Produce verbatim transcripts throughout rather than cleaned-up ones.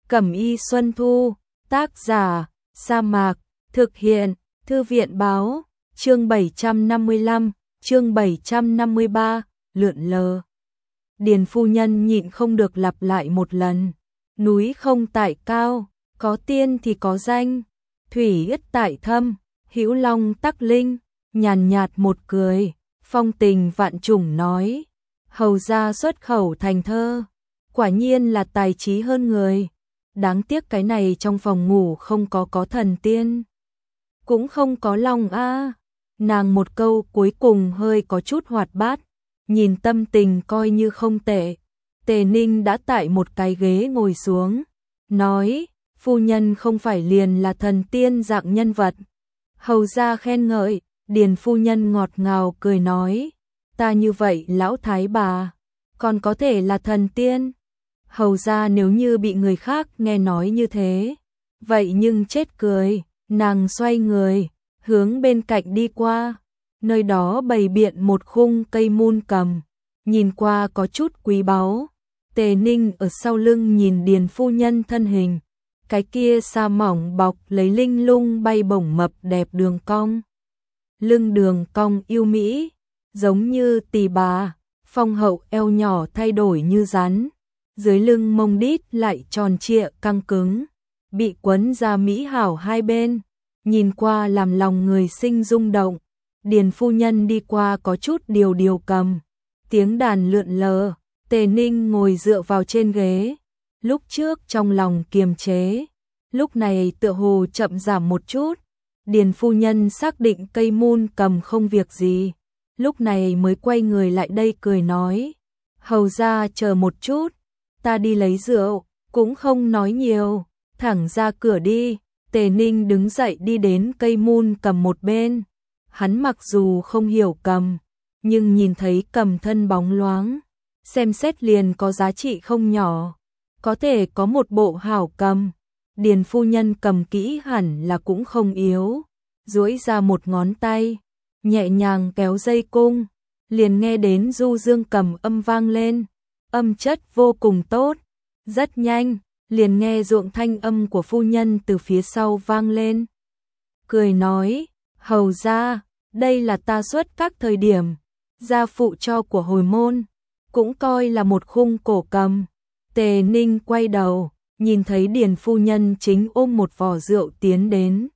Cẩm y Xuân Thu, tác giả, Sa Mạc, thực hiện, Thư viện báo, chương bảy trăm năm mươi lăm, chương bảy trăm năm mươi ba, lượn lờ. Điền phu nhân nhịn không được lặp lại một lần. Núi không tại cao, có tiên thì có danh. Thủy ứt tại thâm, hữu long tắc linh. Nhàn nhạt một cười, phong tình vạn trùng nói. Hầu gia xuất khẩu thành thơ, quả nhiên là tài trí hơn người. Đáng tiếc cái này trong phòng ngủ không có có thần tiên, cũng không có long a. Nàng một câu cuối cùng hơi có chút hoạt bát, nhìn tâm tình coi như không tệ. Tề Ninh đã tại một cái ghế ngồi xuống, nói, phu nhân không phải liền là thần tiên dạng nhân vật. Hầu gia khen ngợi, Điền phu nhân ngọt ngào cười nói, ta như vậy lão thái bà, còn có thể là thần tiên. Hầu gia nếu như bị người khác nghe nói như thế, vậy nhưng chết cười. Nàng xoay người, hướng bên cạnh đi qua, nơi đó bày biện một khung cây mun cầm, nhìn qua có chút quý báu. Tề Ninh ở sau lưng nhìn Điền phu nhân thân hình, cái kia sa mỏng bọc lấy linh lung bay bổng mập đẹp đường cong. Lưng đường cong yêu mỹ, giống như tỳ bà, phong hậu eo nhỏ thay đổi như rắn. Dưới lưng mông đít lại tròn trịa căng cứng, bị quấn ra mỹ hảo hai bên, nhìn qua làm lòng người sinh rung động. Điền phu nhân đi qua có chút điều điều cầm, tiếng đàn lượn lờ. Tề Ninh ngồi dựa vào trên ghế, lúc trước trong lòng kiềm chế, lúc này tựa hồ chậm giảm một chút. Điền phu nhân xác định cây mun cầm không việc gì, lúc này mới quay người lại đây cười nói, hầu gia chờ một chút, ta đi lấy rượu. Cũng không nói nhiều, thẳng ra cửa đi. Tề Ninh đứng dậy đi đến cây mun cầm một bên. Hắn mặc dù không hiểu cầm, nhưng nhìn thấy cầm thân bóng loáng, xem xét liền có giá trị không nhỏ. Có thể có một bộ hảo cầm, Điền phu nhân cầm kỹ hẳn là cũng không yếu. Duỗi ra một ngón tay, nhẹ nhàng kéo dây cung, liền nghe đến du dương cầm âm vang lên. Âm chất vô cùng tốt. Rất nhanh, liền nghe ruộng thanh âm của phu nhân từ phía sau vang lên. Cười nói, hầu gia, đây là ta xuất các thời điểm gia phụ cho của hồi môn, cũng coi là một khung cổ cầm. Tề Ninh quay đầu, nhìn thấy Điền phu nhân chính ôm một vò rượu tiến đến.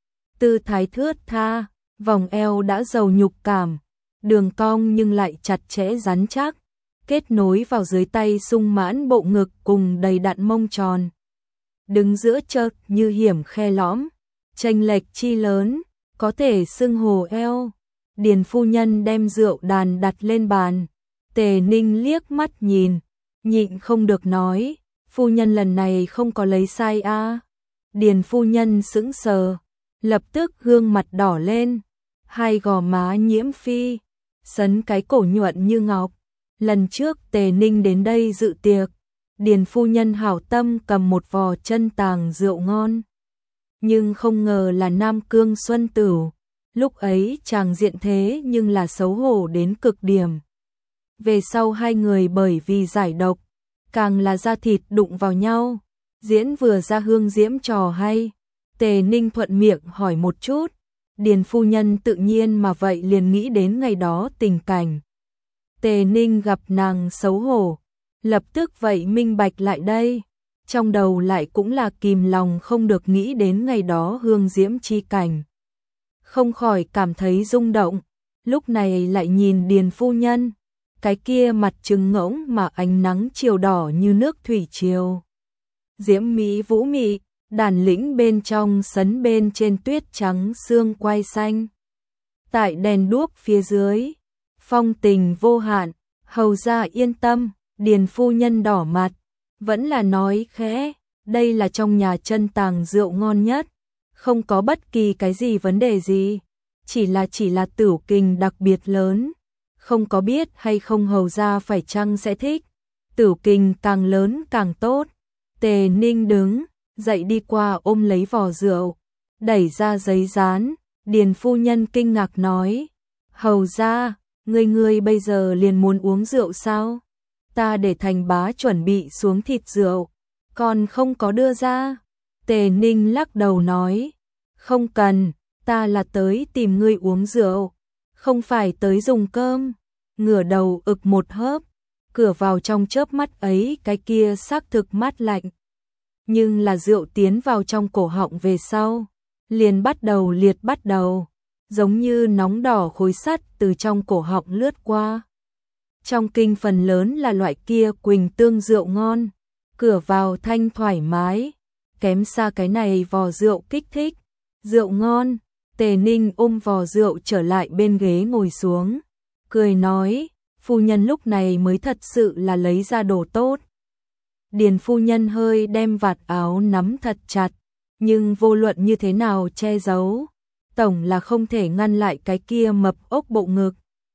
Tư thái thướt tha, vòng eo đã giàu nhục cảm, đường cong nhưng lại chặt chẽ rắn chắc, kết nối vào dưới tay sung mãn bộ ngực cùng đầy đặn mông tròn. Đứng giữa chợt như hiểm khe lõm, chênh lệch chi lớn, có thể xưng hồ eo. Điền phu nhân đem rượu đàn đặt lên bàn. Tề Ninh liếc mắt nhìn, nhịn không được nói, phu nhân lần này không có lấy sai a. À. Điền phu nhân sững sờ, lập tức gương mặt đỏ lên, hai gò má nhiễm phi, sấn cái cổ nhuận như ngọc. Lần trước Tề Ninh đến đây dự tiệc, Điền phu nhân hảo tâm cầm một vò chân tàng rượu ngon. Nhưng không ngờ là Nam Cương Xuân Tửu, lúc ấy chàng diện thế nhưng là xấu hổ đến cực điểm. Về sau hai người bởi vì giải độc, càng là da thịt đụng vào nhau, diễn vừa ra hương diễm trò hay. Tề Ninh thuận miệng hỏi một chút, Điền phu nhân tự nhiên mà vậy liền nghĩ đến ngày đó tình cảnh. Tề Ninh gặp nàng xấu hổ, lập tức vậy minh bạch lại đây, trong đầu lại cũng là kìm lòng không được nghĩ đến ngày đó hương diễm chi cảnh. Không khỏi cảm thấy rung động, lúc này lại nhìn Điền phu nhân, cái kia mặt trừng ngỗng mà ánh nắng chiều đỏ như nước thủy triều. Diễm mỹ vũ mị, đàn lĩnh bên trong sấn bên trên tuyết trắng sương quai xanh. Tại đèn đuốc phía dưới, phong tình vô hạn. Hầu gia yên tâm, Điền phu nhân đỏ mặt, vẫn là nói khẽ, đây là trong nhà chân tàng rượu ngon nhất, không có bất kỳ cái gì vấn đề gì, chỉ là chỉ là tửu kình đặc biệt lớn, không có biết hay không hầu gia phải chăng sẽ thích, tửu kình càng lớn càng tốt. Tề Ninh đứng dậy đi qua ôm lấy vò rượu, đẩy ra giấy dán. Điền phu nhân kinh ngạc nói, hầu gia, Ngươi ngươi bây giờ liền muốn uống rượu sao? Ta để Thành bá chuẩn bị xuống thịt rượu, còn không có đưa ra. Tề Ninh lắc đầu nói, không cần, ta là tới tìm ngươi uống rượu, không phải tới dùng cơm. Ngửa đầu ực một hớp, cửa vào trong chớp mắt ấy cái kia xác thực mát lạnh. Nhưng là rượu tiến vào trong cổ họng về sau, liền bắt đầu liệt bắt đầu, giống như nóng đỏ khối sắt từ trong cổ họng lướt qua. Trong kinh phần lớn là loại kia quỳnh tương rượu ngon, cửa vào thanh thoải mái, kém xa cái này vò rượu kích thích. Rượu ngon, Tề Ninh ôm vò rượu trở lại bên ghế ngồi xuống, cười nói, phu nhân lúc này mới thật sự là lấy ra đồ tốt. Điền phu nhân hơi đem vạt áo nắm thật chặt, nhưng vô luận như thế nào che giấu, tổng là không thể ngăn lại cái kia mập ốc bộ ngực.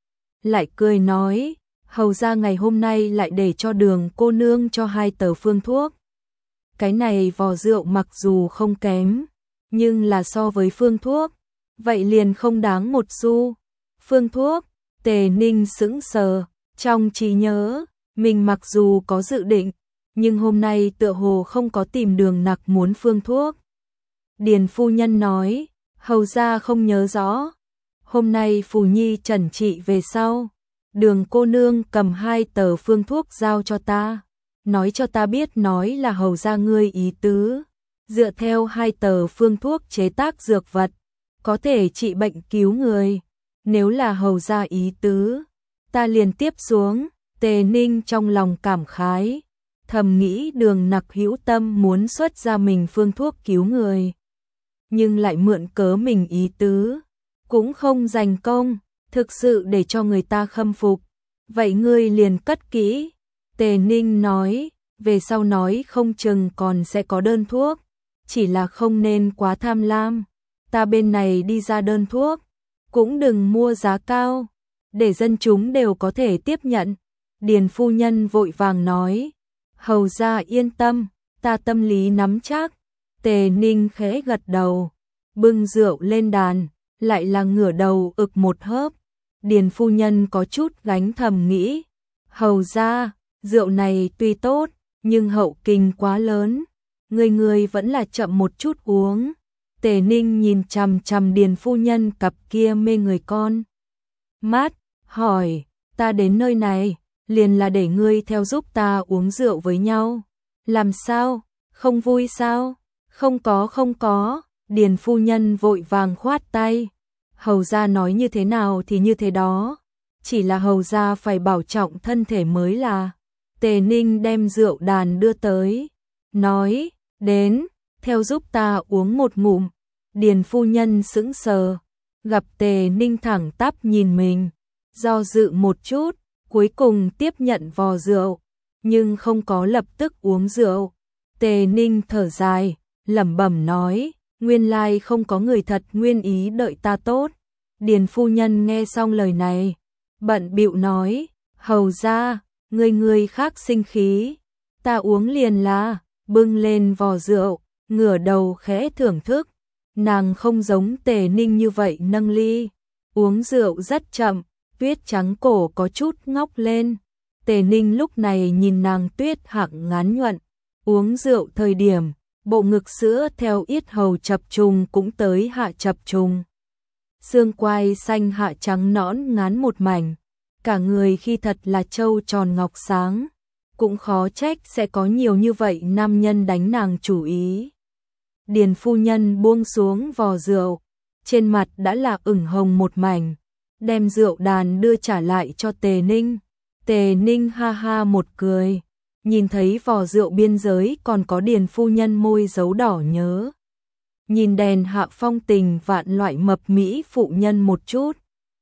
Lại cười nói, hầu ra ngày hôm nay lại để cho Đường cô nương cho hai tờ phương thuốc. Cái này vò rượu mặc dù không kém, nhưng là so với phương thuốc, vậy liền không đáng một xu. Phương thuốc, Tề Ninh sững sờ, trong trí nhớ, mình mặc dù có dự định, nhưng hôm nay tựa hồ không có tìm Đường nặc muốn phương thuốc. Điền phu nhân nói, hầu ra không nhớ rõ. Hôm nay Phù Nhi trần trị về sau, Đường cô nương cầm hai tờ phương thuốc giao cho ta, nói cho ta biết nói là hầu ra ngươi ý tứ. Dựa theo hai tờ phương thuốc chế tác dược vật, có thể trị bệnh cứu người. Nếu là hầu ra ý tứ, ta liền tiếp xuống. Tề Ninh trong lòng cảm khái, thầm nghĩ Đường nặc hữu tâm muốn xuất ra mình phương thuốc cứu người, nhưng lại mượn cớ mình ý tứ, cũng không dành công, thực sự để cho người ta khâm phục. Vậy ngươi liền cất kỹ. Tề Ninh nói, về sau nói không chừng còn sẽ có đơn thuốc, chỉ là không nên quá tham lam. Ta bên này đi ra đơn thuốc, cũng đừng mua giá cao, để dân chúng đều có thể tiếp nhận. Điền phu nhân vội vàng nói, hầu ra yên tâm, ta tâm lý nắm chắc. Tề Ninh khẽ gật đầu, bưng rượu lên đàn, lại là ngửa đầu ực một hớp. Điền phu nhân có chút gánh thầm nghĩ, hầu ra, rượu này tuy tốt, nhưng hậu kình quá lớn, người người vẫn là chậm một chút uống. Tề Ninh nhìn chằm chằm Điền phu nhân cặp kia mê người con mắt, hỏi, ta đến nơi này, liền là để ngươi theo giúp ta uống rượu với nhau. Làm sao, không vui sao? Không có không có, Điền phu nhân vội vàng khoát tay. Hầu gia nói như thế nào thì như thế đó, chỉ là hầu gia phải bảo trọng thân thể mới là. Tề Ninh đem rượu đàn đưa tới, nói, đến, theo giúp ta uống một ngụm. Điền phu nhân sững sờ, gặp Tề Ninh thẳng tắp nhìn mình, do dự một chút, cuối cùng tiếp nhận vò rượu, nhưng không có lập tức uống rượu. Tề Ninh thở dài, lẩm bẩm nói, nguyên lai không có người thật nguyên ý đợi ta tốt. Điền phu nhân nghe xong lời này, bận bịu nói, hầu ra, người người khác sinh khí, ta uống liền là, bưng lên vò rượu, ngửa đầu khẽ thưởng thức. Nàng không giống Tề Ninh như vậy nâng ly, uống rượu rất chậm, tuyết trắng cổ có chút ngóc lên. Tề Ninh lúc này nhìn nàng tuyết hạng ngắn nhuận, uống rượu thời điểm, bộ ngực sữa theo yết hầu chập trùng cũng tới hạ chập trùng. Xương quai xanh hạ trắng nõn ngắn một mảnh, cả người khi thật là trâu tròn ngọc sáng, cũng khó trách sẽ có nhiều như vậy nam nhân đánh nàng chủ ý. Điền phu nhân buông xuống vò rượu, trên mặt đã là ửng hồng một mảnh, đem rượu đàn đưa trả lại cho Tề Ninh. Tề Ninh ha ha một cười, nhìn thấy vò rượu biên giới còn có Điền phu nhân môi dấu đỏ nhớ. Nhìn đèn hạ phong tình vạn loại mập mỹ phụ nhân một chút,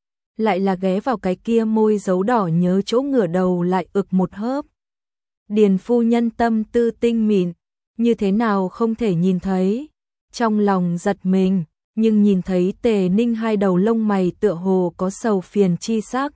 lại là ghé vào cái kia môi dấu đỏ nhớ chỗ ngửa đầu lại ực một hớp. Điền phu nhân tâm tư tinh mịn, như thế nào không thể nhìn thấy, trong lòng giật mình, nhưng nhìn thấy Tề Ninh hai đầu lông mày tựa hồ có sầu phiền chi sắc,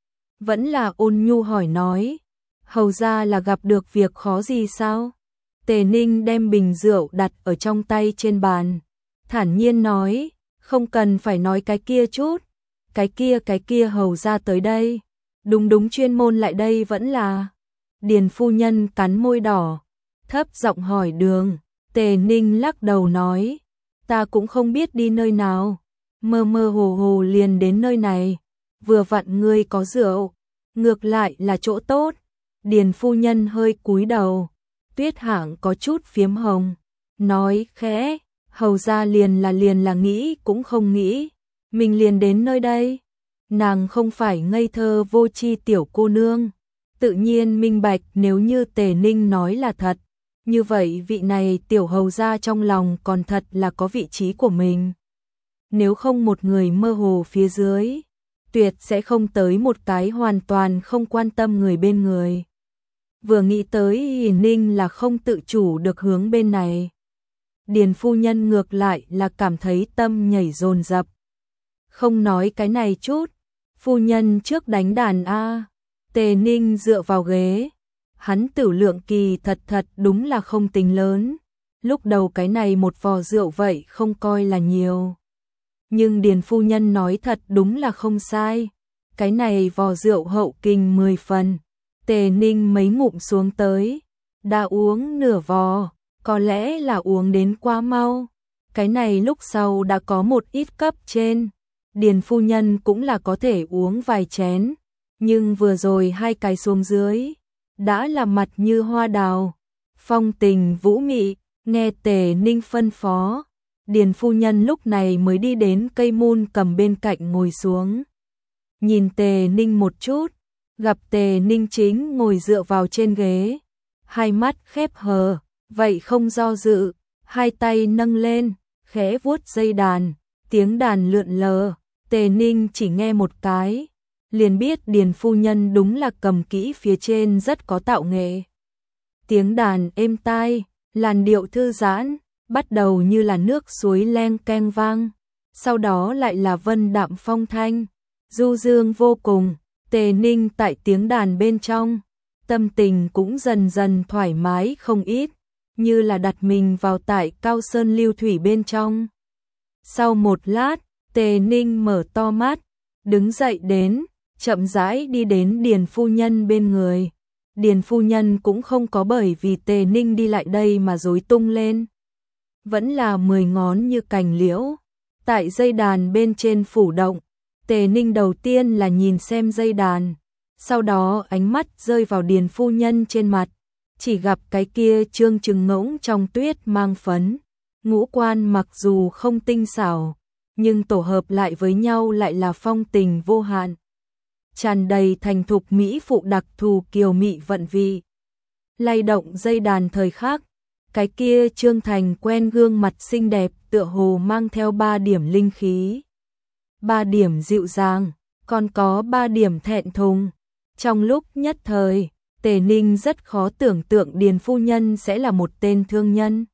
vẫn là ôn nhu hỏi nói, hầu ra là gặp được việc khó gì sao? Tề Ninh đem bình rượu đặt ở trong tay trên bàn, thản nhiên nói, không cần phải nói cái kia chút, cái kia cái kia hầu ra tới đây, đúng đúng chuyên môn lại đây vẫn là. Điền phu nhân cắn môi đỏ, thấp giọng hỏi đường. Tề Ninh lắc đầu nói, ta cũng không biết đi nơi nào, mơ mơ hồ hồ liền đến nơi này, vừa vặn ngươi có rượu, ngược lại là chỗ tốt. Điền phu nhân hơi cúi đầu, tuyết hạng có chút phiếm hồng, nói khẽ, hầu ra liền là liền là nghĩ cũng không nghĩ, mình liền đến nơi đây. Nàng không phải ngây thơ vô tri tiểu cô nương, tự nhiên minh bạch nếu như Tề Ninh nói là thật, như vậy vị này tiểu hầu ra trong lòng còn thật là có vị trí của mình. Nếu không một người mơ hồ phía dưới, tuyệt sẽ không tới một cái hoàn toàn không quan tâm người bên người. Vừa nghĩ tới Ninh là không tự chủ được hướng bên này. Điền phu nhân ngược lại là cảm thấy tâm nhảy dồn dập. Không nói cái này chút, phu nhân trước đánh đàn a. Tề Ninh dựa vào ghế, hắn tử lượng kỳ thật thật đúng là không tính lớn, lúc đầu cái này một vò rượu vậy không coi là nhiều. Nhưng Điền phu nhân nói thật đúng là không sai, cái này vò rượu hậu kinh mười phần. Tề Ninh mấy ngụm xuống tới, đã uống nửa vò, có lẽ là uống đến quá mau. Cái này lúc sau đã có một ít cấp trên, Điền phu nhân cũng là có thể uống vài chén, nhưng vừa rồi hai cái xuống dưới, đã là mặt như hoa đào, phong tình vũ mị. Nghe Tề Ninh phân phó, Điền phu nhân lúc này mới đi đến cây mun cầm bên cạnh ngồi xuống. Nhìn Tề Ninh một chút, gặp Tề Ninh chính ngồi dựa vào trên ghế, hai mắt khép hờ, vậy không do dự, hai tay nâng lên, khẽ vuốt dây đàn, tiếng đàn lượn lờ. Tề Ninh chỉ nghe một cái, liền biết Điền phu nhân đúng là cầm kỹ phía trên rất có tạo nghệ. Tiếng đàn êm tai, làn điệu thư giãn, bắt đầu như là nước suối leng keng vang, sau đó lại là vân đạm phong thanh, du dương vô cùng. Tề Ninh tại tiếng đàn bên trong, tâm tình cũng dần dần thoải mái không ít, như là đặt mình vào tại cao sơn lưu thủy bên trong. Sau một lát, Tề Ninh mở to mắt, đứng dậy đến, chậm rãi đi đến Điền phu nhân bên người. Điền phu nhân cũng không có bởi vì Tề Ninh đi lại đây mà rối tung lên, vẫn là mười ngón như cành liễu, tại dây đàn bên trên phủ động. Tề Ninh đầu tiên là nhìn xem dây đàn, sau đó ánh mắt rơi vào Điền phu nhân trên mặt, chỉ gặp cái kia trương trừng ngỗng trong tuyết mang phấn, ngũ quan mặc dù không tinh xảo, nhưng tổ hợp lại với nhau lại là phong tình vô hạn, tràn đầy thành thục mỹ phụ đặc thù kiều mị vận vị. Lay động dây đàn thời khắc, cái kia trương thành quen gương mặt xinh đẹp tựa hồ mang theo ba điểm linh khí, ba điểm dịu dàng, còn có ba điểm thẹn thùng. Trong lúc nhất thời, Tề Ninh rất khó tưởng tượng Điền phu nhân sẽ là một tên thương nhân.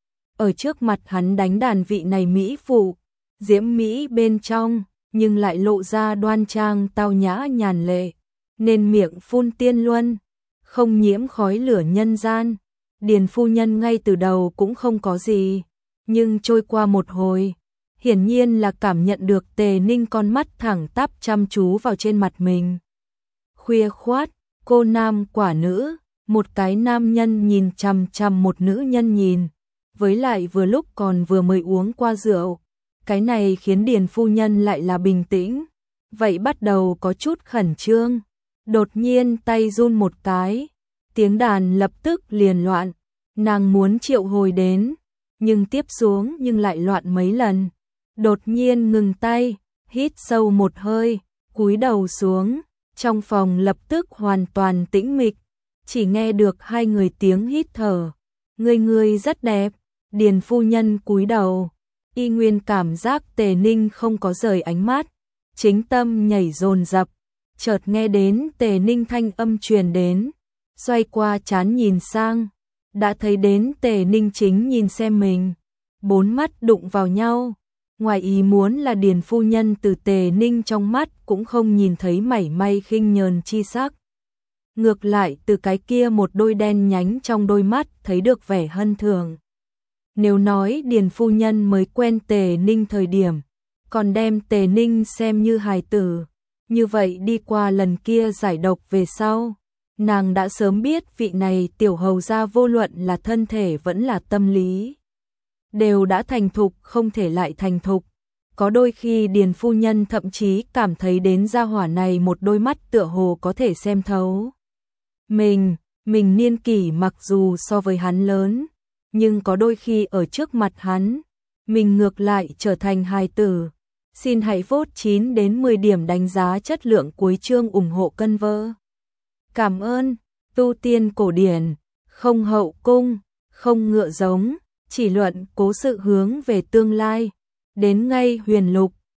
Ở trước mặt hắn đánh đàn vị này mỹ phụ, diễm mỹ bên trong, nhưng lại lộ ra đoan trang tao nhã nhàn lệ, nên miệng phun tiên luân, không nhiễm khói lửa nhân gian. Điền phu nhân ngay từ đầu cũng không có gì, nhưng trôi qua một hồi, hiển nhiên là cảm nhận được Tề Ninh con mắt thẳng tắp chăm chú vào trên mặt mình. Khuya khoát, cô nam quả nữ, một cái nam nhân nhìn chằm chằm một nữ nhân nhìn, với lại vừa lúc còn vừa mới uống qua rượu, cái này khiến Điền phu nhân lại là bình tĩnh, vậy bắt đầu có chút khẩn trương, đột nhiên tay run một cái, tiếng đàn lập tức liền loạn, nàng muốn triệu hồi đến, nhưng tiếp xuống nhưng lại loạn mấy lần, đột nhiên ngừng tay, hít sâu một hơi, cúi đầu xuống, trong phòng lập tức hoàn toàn tĩnh mịch, chỉ nghe được hai người tiếng hít thở. Người người rất đẹp. Điền phu nhân cúi đầu, y nguyên cảm giác Tề Ninh không có rời ánh mắt, chính tâm nhảy dồn dập, chợt nghe đến Tề Ninh thanh âm truyền đến, xoay qua trán nhìn sang, đã thấy đến Tề Ninh chính nhìn xem mình, bốn mắt đụng vào nhau. Ngoài ý muốn là Điền phu nhân từ Tề Ninh trong mắt cũng không nhìn thấy mảy may khinh nhờn chi sắc. Ngược lại từ cái kia một đôi đen nhánh trong đôi mắt thấy được vẻ hân thường. Nếu nói Điền phu nhân mới quen Tề Ninh thời điểm, còn đem Tề Ninh xem như hài tử, như vậy đi qua lần kia giải độc về sau, Nàng đã sớm biết vị này tiểu hầu gia vô luận là thân thể vẫn là tâm lý đều đã thành thục không thể lại thành thục. Có đôi khi Điền phu nhân thậm chí cảm thấy đến gia hỏa này một đôi mắt tựa hồ có thể xem thấu. Mình, mình niên kỷ mặc dù so với hắn lớn, nhưng có đôi khi ở trước mặt hắn, mình ngược lại trở thành hài tử. Xin hãy vote chín đến mười điểm đánh giá chất lượng cuối chương ủng hộ cân vơ. Cảm ơn, tu tiên cổ điển, không hậu cung, không ngựa giống, chỉ luận cố sự hướng về tương lai. Đến ngay huyền lục,